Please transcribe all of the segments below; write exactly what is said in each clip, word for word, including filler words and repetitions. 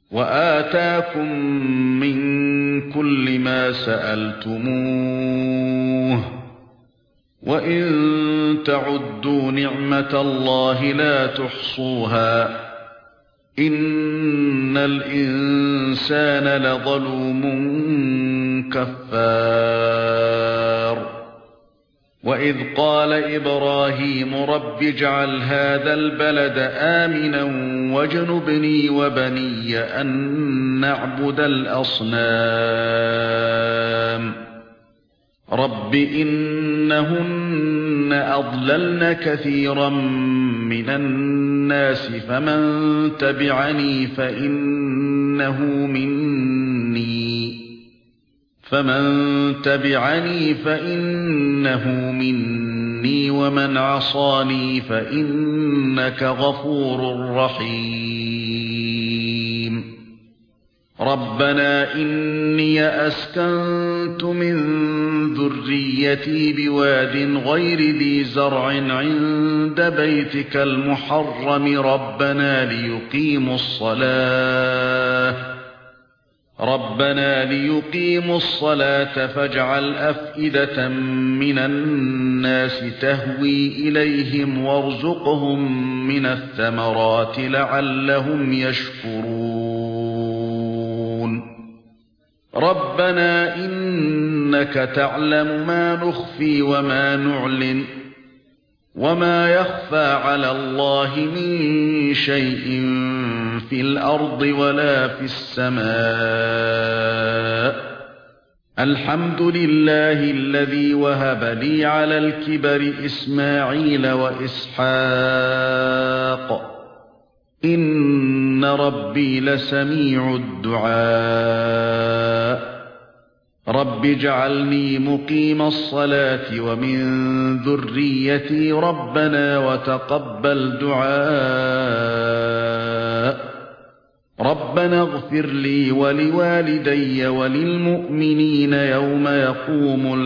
وآتاكم من كل ما سألتموه وإن تعدوا نعمة الله لا تحصوها إن الإنسان لظلوم كفار وإذ قال إبراهيم رب اجعل هذا البلد آمنا واجنبني وبني أن نعبد الأصنام رب إنهن أضللن كثيرا من الناس فمن تبعني فإنه مني فمن تبعني فإنه مني ومن عصاني فإنك غفور رحيم ربنا إني أسكنت من ذريتي بواد غير ذي زرع عند بيتك المحرم ربنا ليقيموا الصلاة ربنا ليقيموا الصلاة فاجعل أفئدة من الناس تهوي إليهم وارزقهم من الثمرات لعلهم يشكرون ربنا إنك تعلم ما نخفي وما نعلن وما يخفى على الله من شيء في الأرض ولا في السماء الحمد لله الذي وهب لي على الكبر إسماعيل وإسحاق إن ربي لسميع الدعاء رب اجعلني مقيم الصلاة ومن ذريتي ربنا وتقبل دعاء ربنا اغفر لي ولوالدي وللمؤمنين يوم يقوم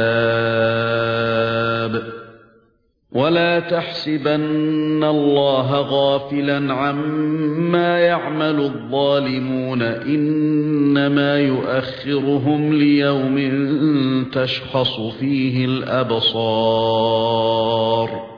الحساب ولا تحسبن الله غافلا عما يعمل الظالمون إنما يؤخرهم ليوم تشخص فيه الأبصار